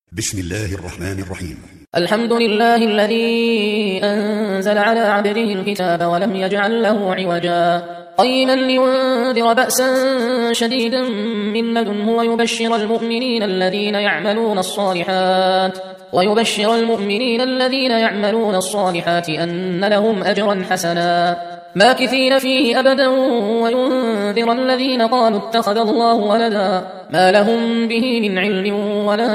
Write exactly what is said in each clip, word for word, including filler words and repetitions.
بسم الله الرحمن الرحيم. الحمد لله الذي أنزل على عبده الكتاب ولم يجعل له عوجا قيما لينذر بأسا شديدا من لدنه ويبشر المؤمنين الذين يعملون الصالحات ويبشر المؤمنين الذين يعملون الصالحات أن لهم أجرا حسنا ماكثين فيه أبدا وينذر الذين قالوا اتخذ الله ولدا ما لهم به من علم ولا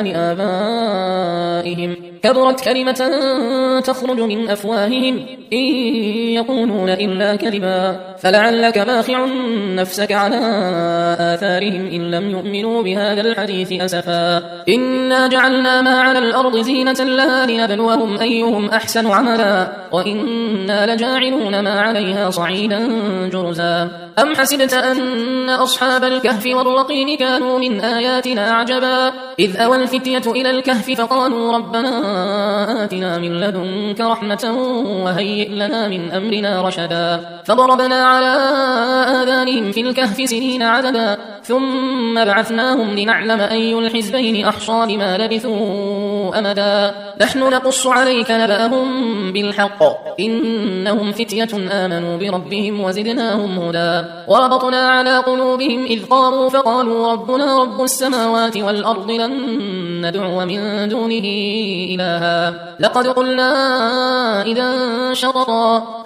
لآبائهم كبرت كلمة تخرج من أفواههم إن يقولون إلا كذبا فلعلك باخع نفسك على آثارهم إن لم يؤمنوا بهذا الحديث أسفا إنا جعلنا ما على الأرض زينة لها لنبلوهم أيهم أحسن عملا وإنا لجاعلون ما عليها صعيدا جرزا أم حسبت أن أصحاب الكهف والرقيم كانوا من آياتنا عجبا إذ أوى الفتية إلى الكهف فقالوا ربنا آتنا من لدنك رحمة وهيئ لنا من أمرنا رشدا فضربنا على آذانهم في الكهف سنين عددا ثم بعثناهم لنعلم أي الحزبين أحصى لما لبثوا أمدا نحن نقص عليك نبأهم بالحق إنهم فتية آمنوا بربهم وزدناهم هدى وربطنا على قلوبهم إذ قاموا فقالوا ربنا رب السماوات والأرض لن ندعو من دونه إلها لقد قلنا إذا شططا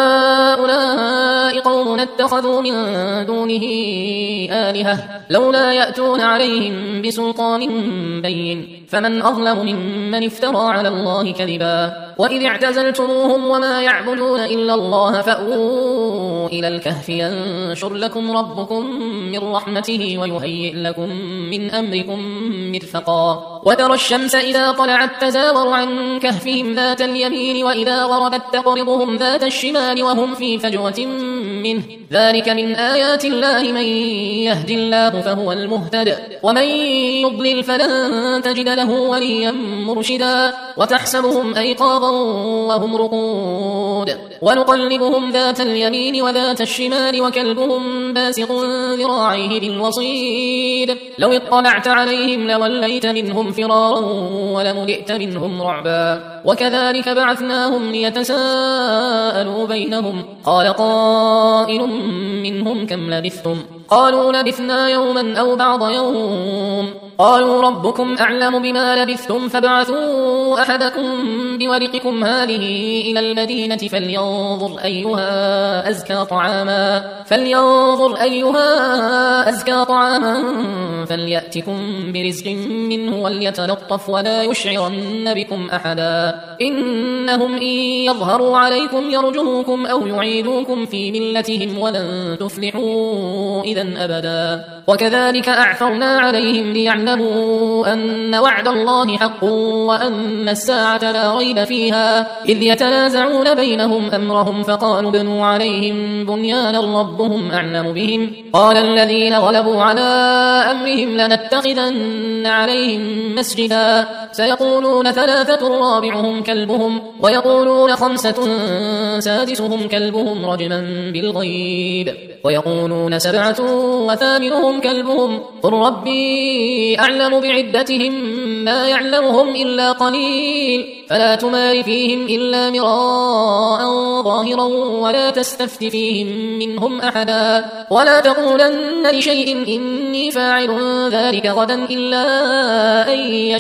هؤلاء قوم اتخذوا من دونه آلهة لولا يأتون عليهم بسلطان بين فمن أظلم ممن افترى على الله كذبا وإذ اعتزلتموهم وما يعبدون إلا الله فأووا إلى الكهف ينشر لكم ربكم من رحمته ويهيئ لكم من أمركم مرفقا وترى الشمس إذا طلعت تزاور عن كهفهم ذات اليمين وإذا غربت تقرضهم ذات الشمال وهم في فجوة منه ذلك من آيات الله من يهد الله فهو المهتد ومن يضلل فلن تجد له وليا مرشدا وتحسبهم أيقاظا وهم رقود ونقلبهم ذات اليمين وذات الشمال وكلبهم باسط ذراعيه بالوصيد لو اطلعت عليهم لوليت منهم فرارا ولملئت منهم رعبا وكذلك بعثناهم ليتساءلوا بينهم قال قائل منهم كم لبثتم قالوا لبثنا يوما أو بعض يوم قالوا ربكم أعلم بما لبثتم فابعثوا أحدكم بورقكم هذه إلى المدينة فلينظر أيها أزكى طعاما فلينظر أيها أزكى طعاما فليأتكم برزق منه وليتلطف ولا يشعرن بكم أحدا إنهم إن يظهروا عليكم يرجموكم أو يعيدوكم في ملتهم ولن تفلحوا إذا أبدا وكذلك أعثرنا عليهم ليعلموا أن وعد الله حق وأن الساعة لا ريب فيها إذ يتنازعون بينهم أمرهم فقالوا ابنوا عليهم بنيانا ربهم أعلم بهم قال الذين غلبوا على أمرهم لنتخذن عليهم مسجدا سيقولون ثلاثة رابعهم كلبهم ويقولون خمسة سادسهم كلبهم رجما بالغيب ويقولون سبعة وثامنهم كلبهم قل ربي أعلم بعدتهم ما يعلمهم إلا قليل فلا تمار فيهم إلا مراء ظاهرا ولا تستفت فيهم منهم أحدا ولا تقولن لشيء إني فاعل ذلك غدا إلا أن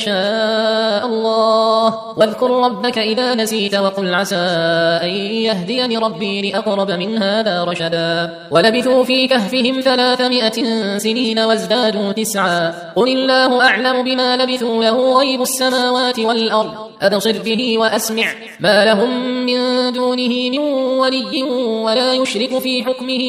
يشاء الله واذكر ربك إذا نسيت وقل عسى أن يهديني ربي لأقرب من هذا رشدا ولبثوا في كهفهم ثلاثمائة سنين وازدادوا تسعا قل الله أعلم بما لبثوا له غيب السماوات والأرض أبصر به وأسمع ما لهم من دونه من ولي ولا يشرك في حكمه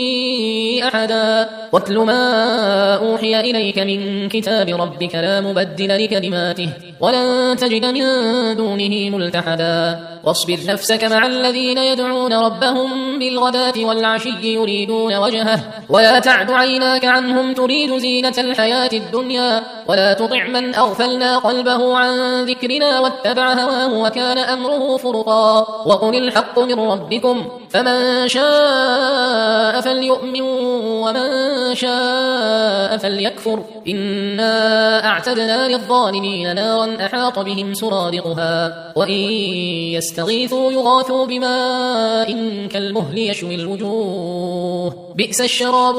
أحدا واتل ما أوحي إليك من كتاب ربك لا مبدل لكلماته ولن تجد من دونه ملتحدا واصبر نفسك مع الذين يدعون ربهم بالغداة والعشي يريدون وجهه ولا تعد عيناك عنهم تريد زينة الحياة الدنيا ولا تطع من أغفلنا قلبه عن ذكرنا واتبع هواه وكان أمره فرطا وقل الحق من ربكم فمن شاء فليؤمن ومن شاء فليكفر إنا أعتدنا للظالمين نارا أحاط بهم سرادقها وإن يستغيثوا يغاثوا بماء كالمهل يشوي الوجوه بئس الشراب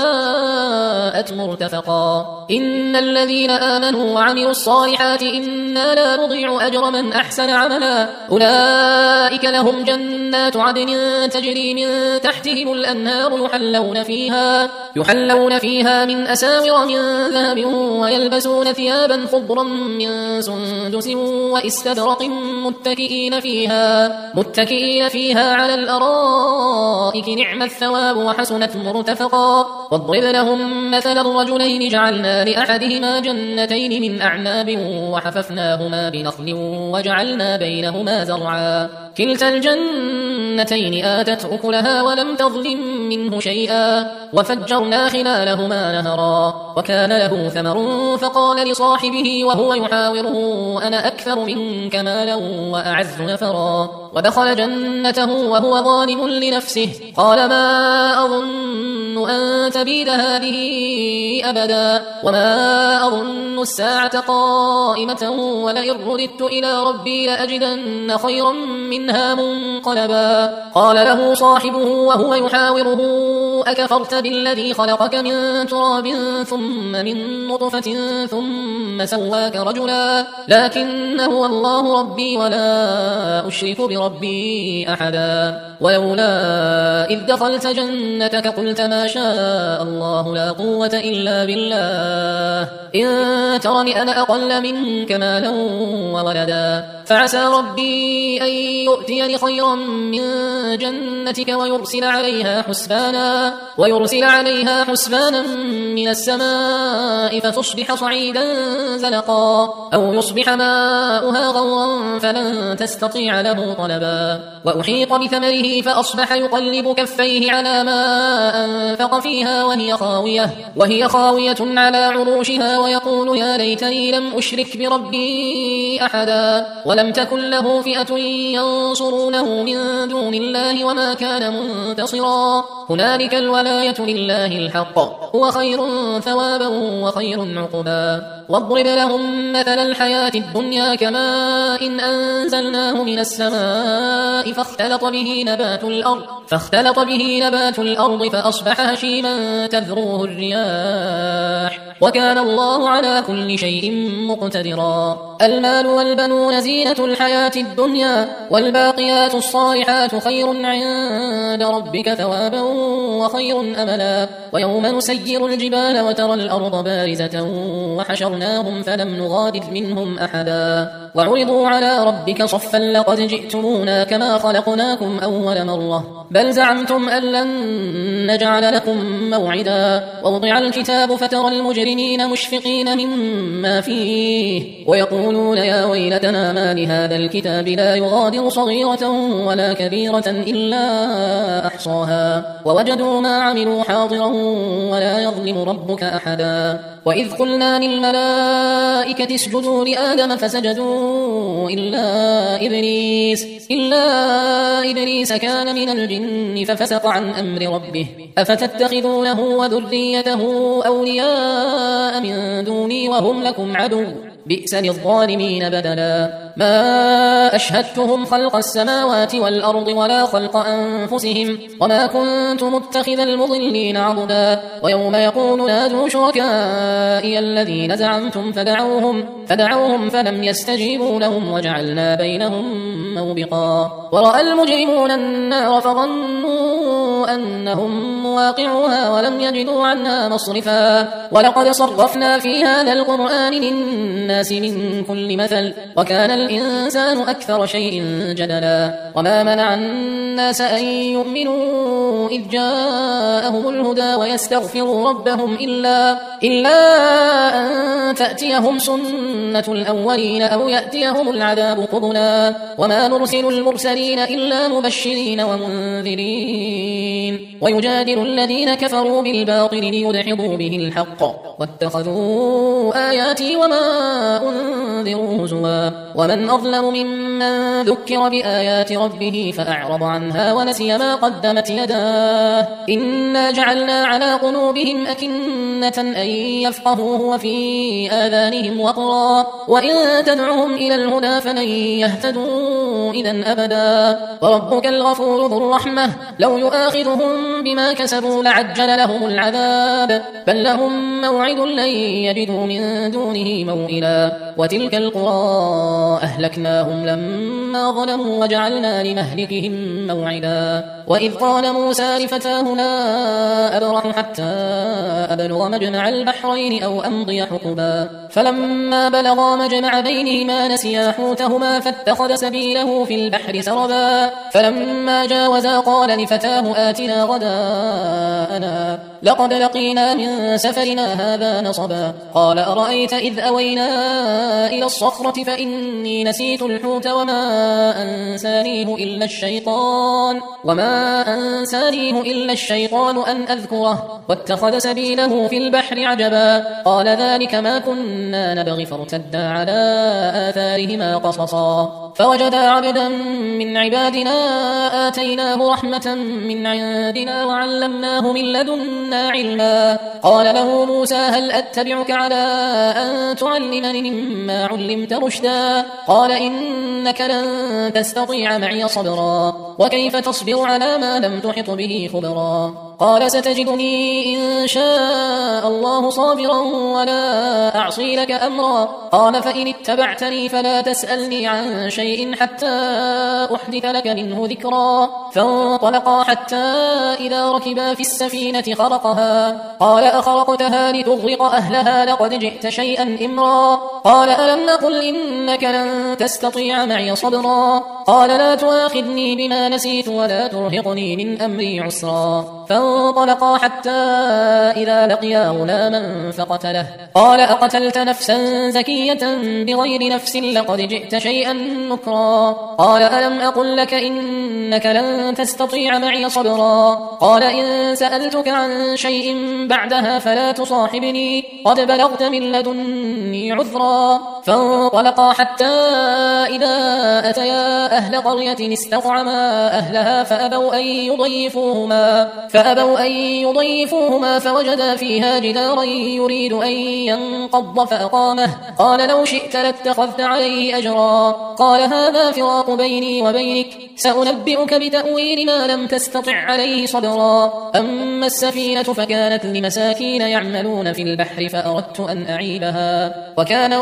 وساءت مرتفقا إن الذين آمنوا وعملوا الصالحات إنا لا نضيع أجر من أحسن عملا أولئك لهم جنات عدن تجري من تحتهم الأنهار يحلون فيها يحلون فيها من أساور من ذهب ويلبسون ثيابا خضرا من سندس واستبرق متكئين فيها متكئين فيها على الأرائك نعم الثواب وحسنت مرتفقا واضرب لهم مثل الرجلين جعلنا لأحدهما جنتين من أعناب وحففناهما بنخل وجعلنا بينهما زرعا كلتا الجنتين آتت أكلها ولم تظلم منه شيئا وفجرنا خلالهما نهرا وكان له ثمر فقال لصاحبه وهو يحاوره أنا أكثر منك مالا وأعز نفرا ودخل جنته وهو ظالم لنفسه قال ما أظن أن تبيد هذه أبدا وما أظن الساعة قائمة ولئن رددت إلى ربي لأجدن خيرا منها منقلبا قال له صاحبه وهو يحاوره أكفرت بالذي خلقك من تراب ثم من نطفة ثم سواك رجلا لكن هو الله ربي ولا أشرك بربي أحدا ولولا إذ دخلت جنتك قلت ما شاء الله لا قوة إلا بالله إن ترني أنا أقل منك مالا وولدا فعسى ربي أن يؤتيني خيرا من جنتك ويرسل عليها حسبانا ويرسل عليها حسبانا من السماء فتصبح صعيدا زلقا أو يصبح ماؤها غورا فلن تستطيع له طلبا وأحيط بثمره فأصبح يقلب كفيه على ما أنفق فيها وهي خاوية وهي خاوية على عروشها ويقول يا ليتني لم أشرك بربي أحدا ولم تكن له فئة ينصرونه من دون الله وما كان منتصرا هنالك الولاية لله الحق هو خير ثوابا وخير عقبا واضرب لهم مثل الحياة الدنيا كماء إن أنزلناه من السماء فاختلط به نبات الأرض فاختلط به نبات الأرض فأصبح هشيما تذروه الرياح وكان الله على كل شيء مقتدرا المال والبنون زينة الحياة الدنيا والباقيات الصالحات خير عند ربك ثوابا وخير أملا ويوم نسير الجبال وترى الأرض بارزة وحشرناهم فلم نغادر منهم أحدا وعرضوا على ربك صفا لقد جئتمونا كما خلقناكم أول مرة بل زعمتم أن لن نجعل لكم موعدا ووضع الكتاب فترى المجرمين مشفقين مما فيه ويقولون يا ويلتنا ما لهذا الكتاب لا يغادر صغيرة ولا كبيرة إلا أحصاها ووجدوا ما عملوا حاضرا ولا يظلم ربك أحدا وإذ قلنا للملائكة اسجدوا لآدم فسجدوا إلا إبليس إلا إبليس كان من الجن ففسق عن أمر ربه أفتتخذونه وذريته أولياء من دوني وهم لكم عدو بئس للظالمين بدلا ما أشهدتهم خلق السماوات والأرض ولا خلق أنفسهم وما كنت متخذ المضلين عضدا ويوم يقول نادوا شركائي الذين زعمتم فدعوهم فدعوهم فلم يستجيبوا لهم وجعلنا بينهم موبقا ورأى المجرمون النار فظنوا أنهم مواقعوها ولم يجدوا عنها مصرفا ولقد صرفنا في هذا القرآن للناس من كل مثل وكان الإنسان أكثر شيء جدلا وما منع الناس أن يؤمنوا إذ جاءهم الهدى ويستغفروا ربهم إلا, إلا أن تأتيهم سنة الأولين أو يأتيهم العذاب قبلا وما نرسل المرسلين إلا مبشرين ومنذرين ويجادل الذين كفروا بالباطل ليدحضوا به الحق واتخذوا آياتي وما أنذروا هزوا ومن أظلم ممن من ذكر بآيات ربه فأعرض عنها ونسي ما قدمت يداه إنا جعلنا على قلوبهم أكنة أن يفقهوه وفي آذانهم وقرا وإن تدعهم إلى الهدى فلن يهتدوا إذا أبدا وربك الغفور ذو الرحمة لو يؤاخذهم بما كسبوا لعجل لهم العذاب بل لهم موعد لن يجدوا من دونه موئلا وتلك القرى أهلكناهم لما ظلموا وجعلنا لمهلكهم موعدا وإذ قال موسى لفتاه لا أبرح حتى أبلغ مجمع البحرين أو أمضي حقبا فلما بلغا مجمع بينهما نسيا حوتهما فاتخذ سبيله في البحر سربا فلما جاوزا قال لفتاه آتنا غداءنا لقد لقينا من سفرنا هذا نصبا قال أرأيت إذ أوينا إلى الصخرة فإني نسيت الحوت وما أنسانيه إلا الشيطان وما أنسانيه إلا الشيطان أن أذكره واتخذ سبيله في البحر عجبا قال ذلك ما كنا نبغي فارتدا على آثارهما قصصا فوجدا عبدا من عبادنا آتيناه رحمة من عندنا وعلمناه من لدنا علما قال له موسى هل أتبعك على أن تعلمني مما علمت رشدا قال إنك لن تستطيع معي صبرا وكيف تصبر على ما لم تحط به خبرا قال ستجدني إن شاء الله صابرا ولا أعصي لك أمرا قال فإن اتبعتني فلا تسألني عن شيء حتى أحدث لك منه ذكرا فانطلقا حتى إذا ركبا في السفينة خرقها قال أخرقتها لتغرق أهلها لقد جئت شيئا إمرا قال ألم نقل إنك لن تستطيع معي صبرا قال لا تؤاخذني بما نسيت ولا ترهقني من أمري عسرا فانطلقا حتى إذا لقيا غلاما فقتله قال أقتلت نفسا زكية بغير نفس لقد جئت شيئا نكرا قال ألم أقل لك إنك لن تستطيع معي صبرا قال إن سألتك عن شيء بعدها فلا تصاحبني قد بلغت من لدني عذرا فانطلقا حتى إذا أتيا أهل قرية استطعما أهلها فأبوا أن يضيفوهما فأبوا أن يضيفوهما فوجدا فيها جدارا يريد أن ينقض فأقامه قال لو شئت لاتخذت عليه أجرا قال هذا فراق بيني وبينك سأنبئك بتأويل ما لم تستطع عليه صبرا أما السفينة فكانت لمساكين يعملون في البحر فأردت أن أعيبها وكان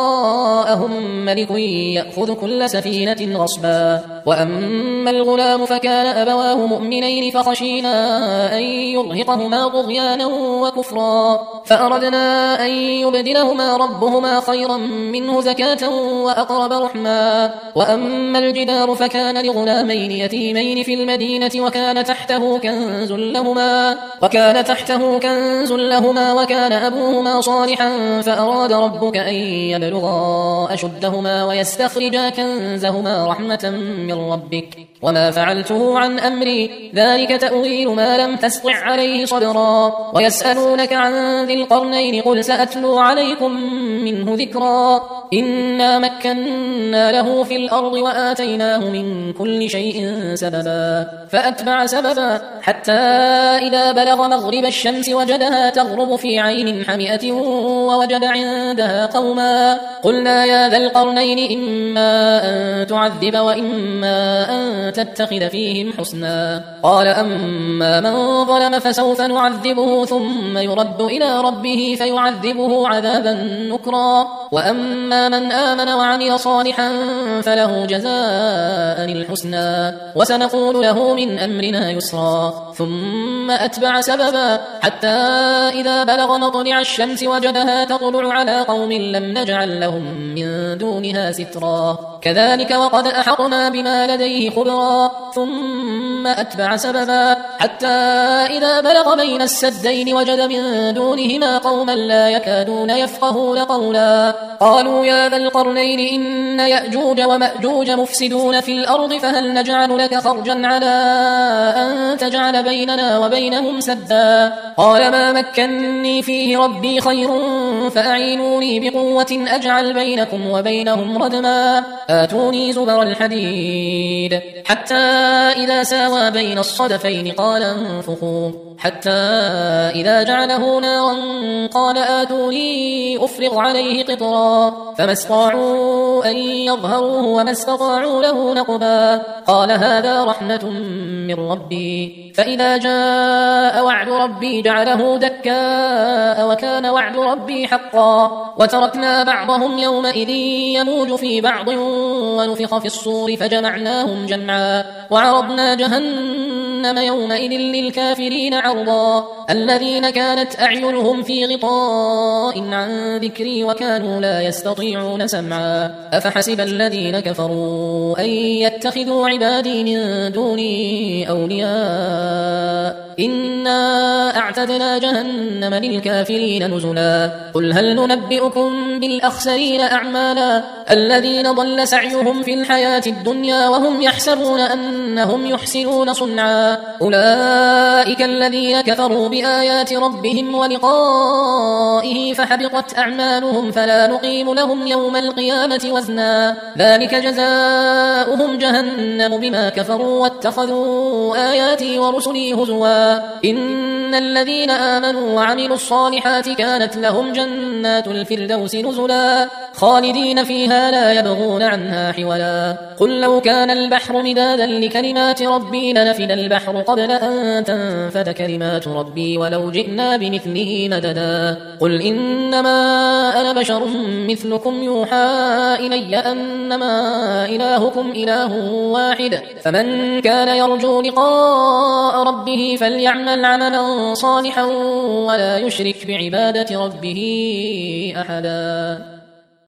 وراءهم ملك يأخذ كل سفينة غصبا وأما الغلام فكان أبواه مؤمنين فخشينا أن يرهقهما طغيانا وكفرا فأردنا أن يبدلهما ربهما خيرا منه زكاة وأقرب رحما وأما الجدار فكان لغلامين يتيمين في المدينة وكان تحته كنز لهما وكان تحته كنز لهما وكان أبوهما صالحا فأراد ربك أن يبلغا أشدهما ويستخرجا كنزهما رحمة من ربك وما فعلته عن أمري ذلك تأويل ما لم تستطع عليه صبرا ويسألونك عن ذي القرنين قل سأتلو عليكم منه ذكرا إنا مكنا له في الأرض وآتيناه من كل شيء سببا فأتبع سببا حتى إذا بلغ مغرب الشمس وجدها تغرب في عين حمئة ووجد عندها قوما قلنا يا ذا القرنين إما أن تعذب وإما أن تتخذ فيهم حسنا قال أما من ظلم فسوف نعذبه ثم يرد إلى ربه فيعذبه عذابا نكرا وأما من آمن وعمل صالحا فله جزاء الحسنى وسنقول له من أمرنا يسرا ثم أتبع سببا حتى إذا بلغ مطلع الشمس وجدها تطلع على قوم لم نجعل لهم من دونها سترا كذلك وقد أحطنا بما لديه خبرا ثم أتبع سببا حتى إذا بلغ بين السدين وجد من دونهما قوما لا يكادون يفقهون قولا قالوا يا ذا القرنين إن يأجوج ومأجوج مفسدون في الأرض فهل نجعل لك خرجا على أن تجعل بيننا وبينهم سدا قال ما مكنني فيه ربي خير فأعينوني بقوة أجعل بينكم وبينهم ردما آتوني زبر الحديد حتى إذا ساوى بين الصدفين قال انفخوا حتى إذا جعله نارا قال آتوني أفرغ عليه قطرا فما استطاعوا أن يظهروه وما استطاعوا له نقبا قال هذا رحمة من ربي فإذا جاء وعد ربي جعله دكاء وكان وعد ربي حقا وتركنا بعضهم يومئذ يموج في بعض ونفخ في الصور فجمعناهم جمعا وعرضنا جهنم يومئذ للكافرين عرضا الذين كانت أعينهم في غطاء عن ذكري وكانوا لا يستطيعون سمعا أفحسب الذين كفروا أن يتخذوا عبادي من دوني أولياء إنا أعتدنا جهنم للكافرين نزلا قل هل ننبئكم بالأخسرين أعمالا الذين ضل سعيهم في الحياة الدنيا وهم يحسبون أنهم يحسنون صنعا أولئك الذين كفروا بآيات ربهم ولقائه فحبطت أعمالهم فلا نقيم لهم يوم القيامة وزنا ذلك جزاؤهم جهنم بما كفروا واتخذوا آياتي ورسلي هزوا إن الذين آمنوا وعملوا الصالحات كانت لهم جنات الفردوس نزلا خالدين فيها لا يبغون عنها حولا قل لو كان البحر مدادا لكلمات ربي لنفد البحر قبل أن تنفد كلمات ربي ولو جئنا بمثله مددا قل إنما أنا بشر مثلكم يوحى إلي أنما إلهكم إله واحد فمن كان يرجو لقاء ربه فليعمل عملا صالحا ولا يشرك بعبادة ربه أحدا.